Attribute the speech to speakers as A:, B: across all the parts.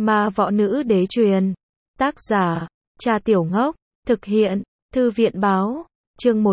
A: Ma võ nữ đế truyền. Tác giả, Trà Tiểu Ngốc. Thực hiện, Thư viện báo. Chương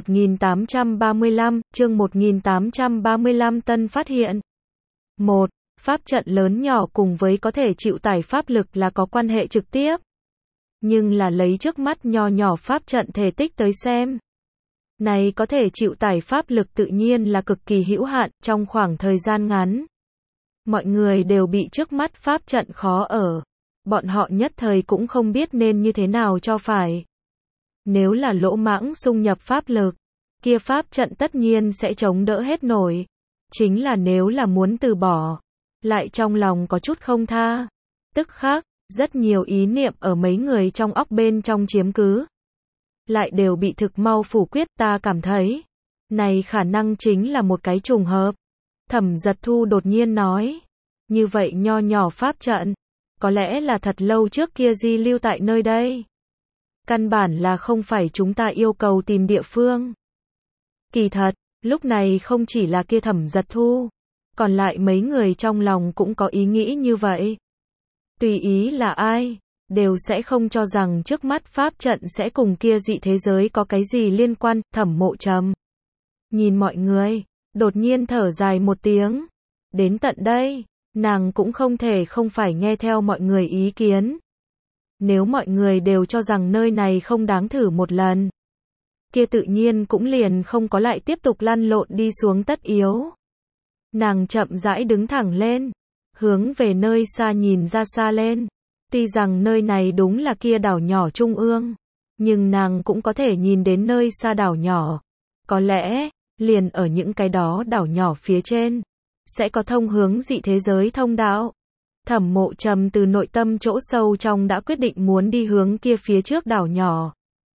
A: 1835 Tân phát hiện. 1. Pháp trận lớn nhỏ cùng với có thể chịu tải pháp lực là có quan hệ trực tiếp. Nhưng là lấy trước mắt nho nhỏ pháp trận thể tích tới xem. Này có thể chịu tải pháp lực tự nhiên là cực kỳ hữu hạn trong khoảng thời gian ngắn. Mọi người đều bị trước mắt pháp trận khó ở. Bọn họ nhất thời cũng không biết nên như thế nào cho phải. Nếu là lỗ mãng xung nhập pháp lực, kia pháp trận tất nhiên sẽ chống đỡ hết nổi. Chính là nếu là muốn từ bỏ, lại trong lòng có chút không tha. Tức khắc, rất nhiều ý niệm ở mấy người trong óc bên trong chiếm cứ. Lại đều bị thực mau phủ quyết, ta cảm thấy. Này khả năng chính là một cái trùng hợp. Thẩm Giật Thu đột nhiên nói. Như vậy nho nhỏ pháp trận. Có lẽ là thật lâu trước kia di lưu tại nơi đây. Căn bản là không phải chúng ta yêu cầu tìm địa phương. Kỳ thật, lúc này không chỉ là kia Thẩm Giật Thu. Còn lại mấy người trong lòng cũng có ý nghĩ như vậy. Tùy ý là ai, đều sẽ không cho rằng trước mắt pháp trận sẽ cùng kia dị thế giới có cái gì liên quan. Thẩm Mộ Trầm nhìn mọi người, đột nhiên thở dài một tiếng. Đến tận đây, nàng cũng không thể không phải nghe theo mọi người ý kiến. Nếu mọi người đều cho rằng nơi này không đáng thử một lần, kia tự nhiên cũng liền không có lại tiếp tục lăn lộn đi xuống tất yếu. Nàng chậm rãi đứng thẳng lên, hướng về nơi xa nhìn ra xa lên. Tuy rằng nơi này đúng là kia đảo nhỏ trung ương, nhưng nàng cũng có thể nhìn đến nơi xa đảo nhỏ. Có lẽ, liền ở những cái đó đảo nhỏ phía trên, sẽ có thông hướng dị thế giới thông đạo. Thẩm Mộ Trầm từ nội tâm chỗ sâu trong đã quyết định muốn đi hướng kia phía trước đảo nhỏ.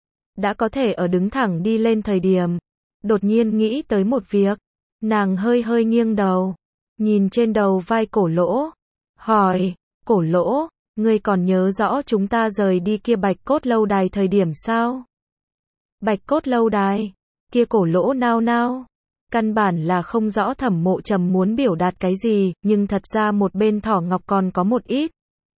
A: Đã có thể ở đứng thẳng đi lên thời điểm, đột nhiên nghĩ tới một việc. Nàng hơi hơi nghiêng đầu, nhìn trên đầu vai Cổ Lỗ, hỏi, Cổ Lỗ, ngươi còn nhớ rõ chúng ta rời đi kia Bạch Cốt lâu đài thời điểm sao? Bạch Cốt lâu đài, kia Cổ Lỗ nao nao. Căn bản là không rõ Thẩm Mộ Trầm muốn biểu đạt cái gì, nhưng thật ra một bên Thỏ Ngọc còn có một ít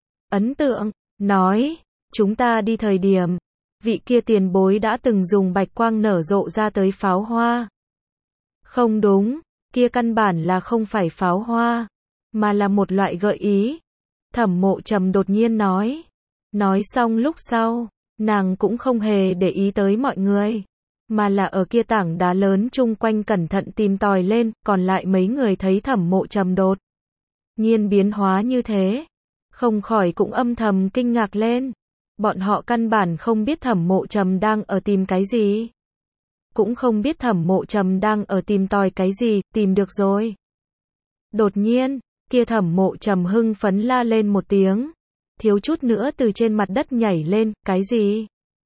A: ấn tượng, nói, chúng ta đi thời điểm, vị kia tiền bối đã từng dùng bạch quang nở rộ ra tới pháo hoa. Không đúng, kia căn bản là không phải pháo hoa, mà là một loại gợi ý. Thẩm Mộ Trầm đột nhiên nói. Nói xong lúc sau, nàng cũng không hề để ý tới mọi người, mà là ở kia tảng đá lớn chung quanh cẩn thận tìm tòi lên. Còn lại mấy người thấy Thẩm Mộ Trầm đột nhiên biến hóa như thế, không khỏi cũng âm thầm kinh ngạc lên. Bọn họ căn bản không biết Thẩm Mộ Trầm đang ở tìm cái gì, cũng không biết Thẩm Mộ Trầm đang ở tìm tòi cái gì. Tìm được rồi. Đột nhiên, kia Thẩm Mộ Trầm hưng phấn la lên một tiếng, thiếu chút nữa từ trên mặt đất nhảy lên. Cái gì?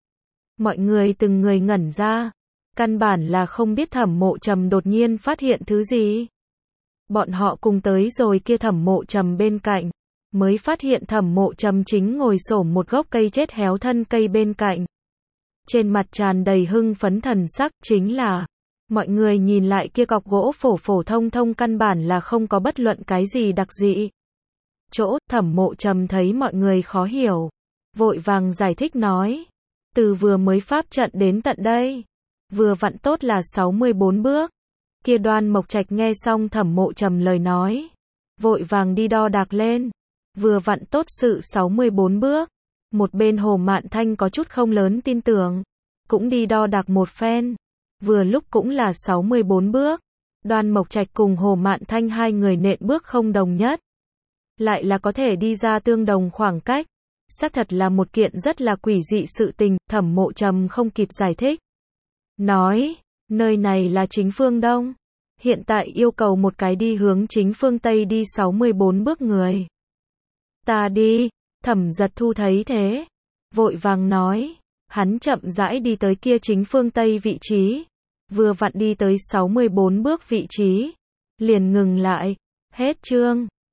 A: Mọi người từng người ngẩn ra, căn bản là không biết Thẩm Mộ Trầm đột nhiên phát hiện thứ gì. Bọn họ cùng tới rồi kia Thẩm Mộ Trầm bên cạnh, mới phát hiện Thẩm Mộ Trầm chính ngồi xổm một gốc cây chết héo thân cây bên cạnh. Trên mặt tràn đầy hưng phấn thần sắc. Chính là, mọi người nhìn lại kia cọc gỗ phổ phổ thông thông căn bản là không có bất luận cái gì đặc dị. Chỗ, Thẩm Mộ Trầm thấy mọi người khó hiểu, vội vàng giải thích nói. Từ vừa mới pháp trận đến tận đây, vừa vặn tốt là 64 bước. Kia Đoan Mộc Trạch nghe xong Thẩm Mộ Trầm lời nói, vội vàng đi đo đạc lên. Vừa vặn tốt sự 64 bước. Một bên Hồ Mạn Thanh có chút không lớn tin tưởng, cũng đi đo đạc một phen. Vừa lúc cũng là 64 bước. Đoan Mộc Trạch cùng Hồ Mạn Thanh hai người nện bước không đồng nhất, lại là có thể đi ra tương đồng khoảng cách. Xác thật là một kiện rất là quỷ dị sự tình. Thẩm Mộ Trầm không kịp giải thích, nói, nơi này là chính phương Đông, hiện tại yêu cầu một cái đi hướng chính phương Tây đi 64 bước người. Ta đi. Thẩm Giật Thu thấy thế, vội vàng nói. Hắn chậm rãi đi tới kia chính phương Tây vị trí, vừa vặn đi tới 64 bước vị trí, liền ngừng lại. Hết chương.